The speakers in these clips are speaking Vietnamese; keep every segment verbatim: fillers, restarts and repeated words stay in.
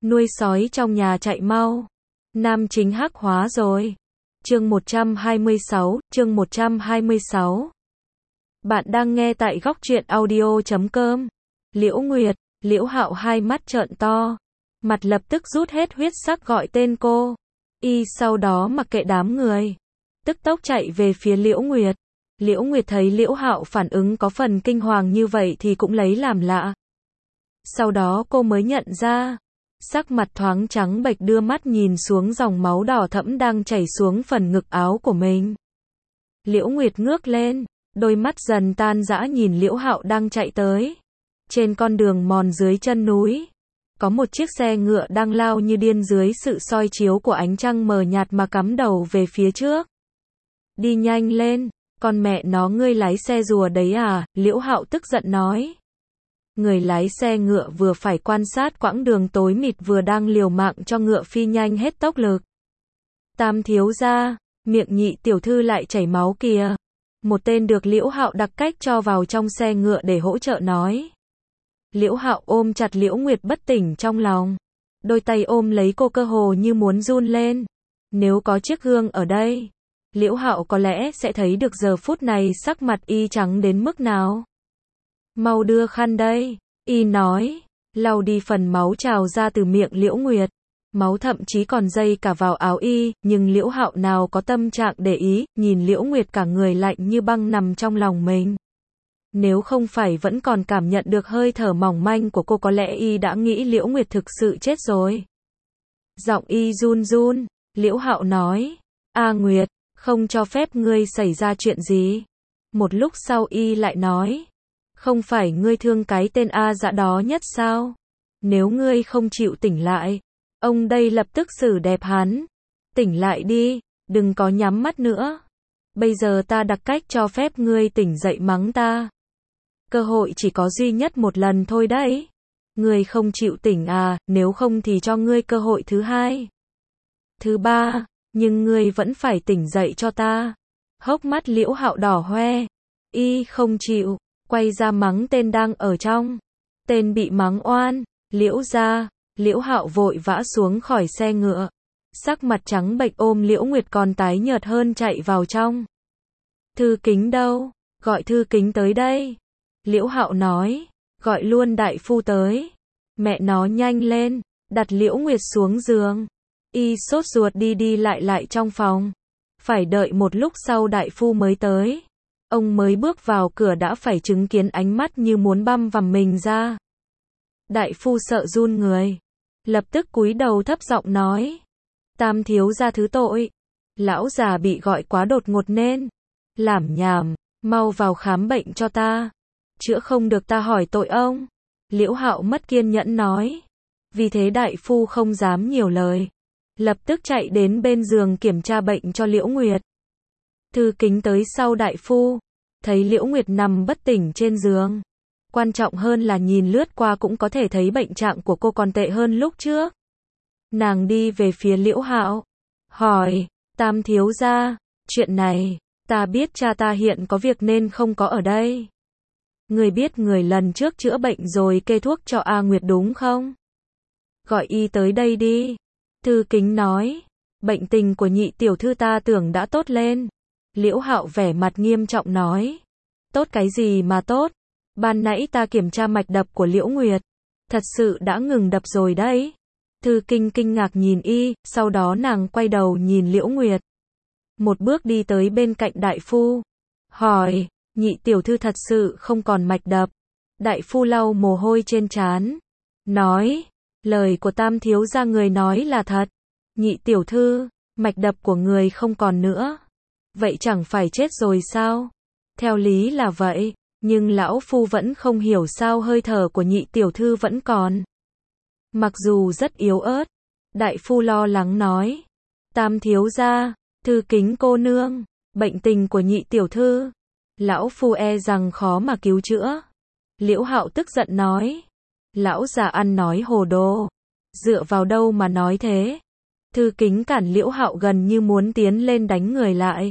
nuôi sói trong nhà chạy mau. Nam chính hắc hóa rồi. Chương một trăm hai mươi sáu, chương một trăm hai mươi sáu. Bạn đang nghe tại góc truyện audio chấm com. Liễu Nguyệt, Liễu Hạo hai mắt trợn to, mặt lập tức rút hết huyết sắc gọi tên cô. Y sau đó mặc kệ đám người, tức tốc chạy về phía Liễu Nguyệt. Liễu Nguyệt thấy Liễu Hạo phản ứng có phần kinh hoàng như vậy thì cũng lấy làm lạ. Sau đó cô mới nhận ra, sắc mặt thoáng trắng bệch đưa mắt nhìn xuống dòng máu đỏ thẫm đang chảy xuống phần ngực áo của mình. Liễu Nguyệt ngước lên, đôi mắt dần tan rã nhìn Liễu Hạo đang chạy tới. Trên con đường mòn dưới chân núi, có một chiếc xe ngựa đang lao như điên dưới sự soi chiếu của ánh trăng mờ nhạt mà cắm đầu về phía trước. Đi nhanh lên, con mẹ nó ngươi lái xe rùa đấy à, Liễu Hạo tức giận nói. Người lái xe ngựa vừa phải quan sát quãng đường tối mịt vừa đang liều mạng cho ngựa phi nhanh hết tốc lực. Tam thiếu gia, miệng nhị tiểu thư lại chảy máu kìa. Một tên được Liễu Hạo đặc cách cho vào trong xe ngựa để hỗ trợ nói. Liễu Hạo ôm chặt Liễu Nguyệt bất tỉnh trong lòng. Đôi tay ôm lấy cô cơ hồ như muốn run lên. Nếu có chiếc gương ở đây, Liễu Hạo có lẽ sẽ thấy được giờ phút này sắc mặt y trắng đến mức nào. Mau đưa khăn đây, y nói, lau đi phần máu trào ra từ miệng Liễu Nguyệt. Máu thậm chí còn dây cả vào áo y, nhưng Liễu Hạo nào có tâm trạng để ý, nhìn Liễu Nguyệt cả người lạnh như băng nằm trong lòng mình. Nếu không phải vẫn còn cảm nhận được hơi thở mỏng manh của cô có lẽ y đã nghĩ Liễu Nguyệt thực sự chết rồi. Giọng y run run, Liễu Hạo nói, A Nguyệt, không cho phép ngươi xảy ra chuyện gì. Một lúc sau y lại nói, không phải ngươi thương cái tên A Dã đó nhất sao? Nếu ngươi không chịu tỉnh lại, ông đây lập tức xử đẹp hắn. Tỉnh lại đi, đừng có nhắm mắt nữa. Bây giờ ta đặc cách cho phép ngươi tỉnh dậy mắng ta. Cơ hội chỉ có duy nhất một lần thôi đấy. Ngươi không chịu tỉnh à, nếu không thì cho ngươi cơ hội thứ hai. Thứ ba, nhưng ngươi vẫn phải tỉnh dậy cho ta. Hốc mắt Liễu Hạo đỏ hoe. Y không chịu, quay ra mắng tên đang ở trong. Tên bị mắng oan, Liễu gia. Liễu Hạo vội vã xuống khỏi xe ngựa. Sắc mặt trắng bệch ôm Liễu Nguyệt còn tái nhợt hơn chạy vào trong. Thư Kính đâu? Gọi Thư Kính tới đây. Liễu Hạo nói, gọi luôn đại phu tới. Mẹ nó nhanh lên, đặt Liễu Nguyệt xuống giường. Y sốt ruột đi đi lại lại trong phòng. Phải đợi một lúc sau đại phu mới tới. Ông mới bước vào cửa đã phải chứng kiến ánh mắt như muốn băm vằm mình ra. Đại phu sợ run người, lập tức cúi đầu thấp giọng nói, Tam thiếu gia thứ tội. Lão già bị gọi quá đột ngột nên lảm nhảm, mau vào khám bệnh cho ta. Chữa không được ta hỏi tội ông. Liễu Hạo mất kiên nhẫn nói. Vì thế đại phu không dám nhiều lời, lập tức chạy đến bên giường kiểm tra bệnh cho Liễu Nguyệt. Thư Kính tới sau đại phu, thấy Liễu Nguyệt nằm bất tỉnh trên giường. Quan trọng hơn là nhìn lướt qua cũng có thể thấy bệnh trạng của cô còn tệ hơn lúc trước. Nàng đi về phía Liễu Hạo, hỏi, Tam thiếu gia, chuyện này, ta biết cha ta hiện có việc nên không có ở đây. Người biết người lần trước chữa bệnh rồi kê thuốc cho A Nguyệt đúng không? Gọi y tới đây đi. Thư Kính nói, bệnh tình của nhị tiểu thư ta tưởng đã tốt lên. Liễu Hạo vẻ mặt nghiêm trọng nói, tốt cái gì mà tốt? Ban nãy ta kiểm tra mạch đập của Liễu Nguyệt, thật sự đã ngừng đập rồi đấy. Thư Kinh kinh ngạc nhìn y, sau đó nàng quay đầu nhìn Liễu Nguyệt. Một bước đi tới bên cạnh đại phu, hỏi, nhị tiểu thư thật sự không còn mạch đập. Đại phu lau mồ hôi trên trán, nói, lời của Tam thiếu gia người nói là thật. Nhị tiểu thư, mạch đập của người không còn nữa. Vậy chẳng phải chết rồi sao? Theo lý là vậy, nhưng lão phu vẫn không hiểu sao hơi thở của nhị tiểu thư vẫn còn. Mặc dù rất yếu ớt. Đại phu lo lắng nói, Tam thiếu gia, Thư Kính cô nương, bệnh tình của nhị tiểu thư, lão phu e rằng khó mà cứu chữa. Liễu Hạo tức giận nói, lão già ăn nói hồ đồ, dựa vào đâu mà nói thế? Thư Kính cản Liễu Hạo gần như muốn tiến lên đánh người lại.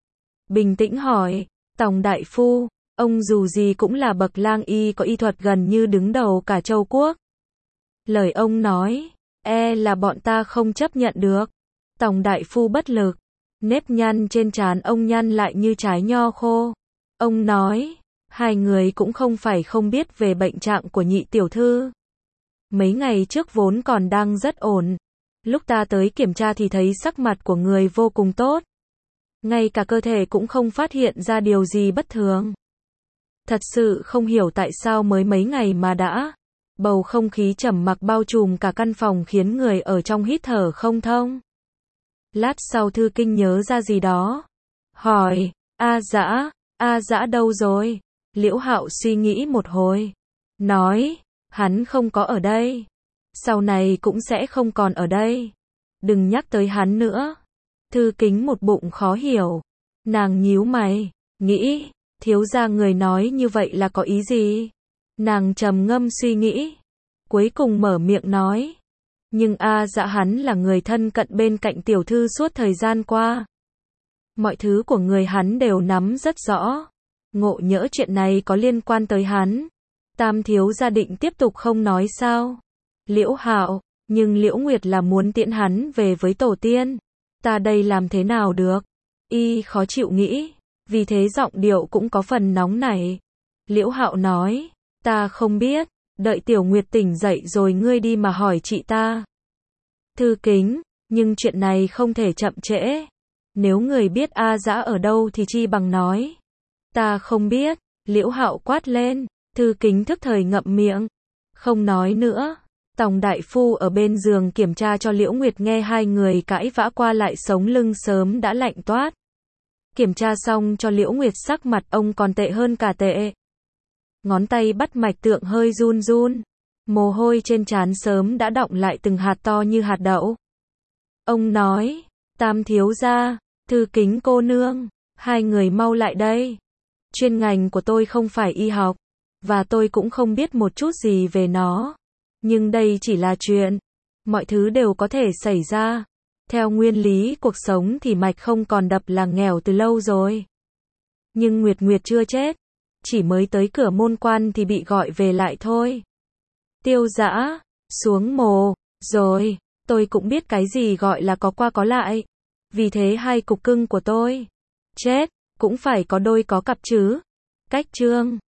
Bình tĩnh hỏi, Tòng đại phu, ông dù gì cũng là bậc lang y có y thuật gần như đứng đầu cả châu quốc. Lời ông nói, E là bọn ta không chấp nhận được. Tòng đại phu bất lực. Nếp nhăn trên trán ông nhăn lại như trái nho khô. Ông nói, hai người cũng không phải không biết về bệnh trạng của nhị tiểu thư. Mấy ngày trước vốn còn đang rất ổn. Lúc ta tới kiểm tra thì thấy sắc mặt của người vô cùng tốt. Ngay cả cơ thể cũng không phát hiện ra điều gì bất thường. Thật sự không hiểu tại sao mới mấy ngày mà đã. Bầu không khí trầm mặc bao trùm cả căn phòng khiến người ở trong hít thở không thông. Lát sau Thư Kinh nhớ ra gì đó. Hỏi, A Dã, A Dã đâu rồi? Liễu Hạo suy nghĩ một hồi. Nói, hắn không có ở đây. Sau này cũng sẽ không còn ở đây. Đừng nhắc tới hắn nữa. Thư Kính một bụng khó hiểu. Nàng nhíu mày, nghĩ, thiếu gia người nói như vậy là có ý gì? Nàng trầm ngâm suy nghĩ. Cuối cùng mở miệng nói. Nhưng A Dã hắn là người thân cận bên cạnh tiểu thư suốt thời gian qua. Mọi thứ của người hắn đều nắm rất rõ. Ngộ nhỡ chuyện này có liên quan tới hắn. Tam thiếu gia định tiếp tục không nói sao? Liễu Hạo, nhưng Liễu Nguyệt là muốn tiễn hắn về với tổ tiên. Ta đây làm thế nào được? Y khó chịu nghĩ. Vì thế giọng điệu cũng có phần nóng nảy. Liễu Hạo nói, ta không biết. Đợi Tiểu Nguyệt tỉnh dậy rồi ngươi đi mà hỏi chị ta. Thư Kính, nhưng chuyện này không thể chậm trễ. Nếu người biết A Dã ở đâu thì chi bằng nói. Ta không biết. Liễu Hạo quát lên. Thư Kính thức thời ngậm miệng. Không nói nữa. Tòng đại phu ở bên giường kiểm tra cho Liễu Nguyệt nghe hai người cãi vã qua lại sống lưng sớm đã lạnh toát. Kiểm tra xong cho Liễu Nguyệt sắc mặt ông còn tệ hơn cả tệ. Ngón tay bắt mạch tượng hơi run run. Mồ hôi trên trán sớm đã đọng lại từng hạt to như hạt đậu. Ông nói, Tam thiếu gia, Thư Kính cô nương, hai người mau lại đây. Chuyên ngành của tôi không phải y học, và tôi cũng không biết một chút gì về nó. Nhưng đây chỉ là chuyện. Mọi thứ đều có thể xảy ra. Theo nguyên lý cuộc sống thì mạch không còn đập là nghèo từ lâu rồi. Nhưng Nguyệt Nguyệt chưa chết. Chỉ mới tới cửa môn quan thì bị gọi về lại thôi. Tiêu Dã, xuống mồ, rồi, tôi cũng biết cái gì gọi là có qua có lại. Vì thế hai cục cưng của tôi, chết, cũng phải có đôi có cặp chứ. Cách chương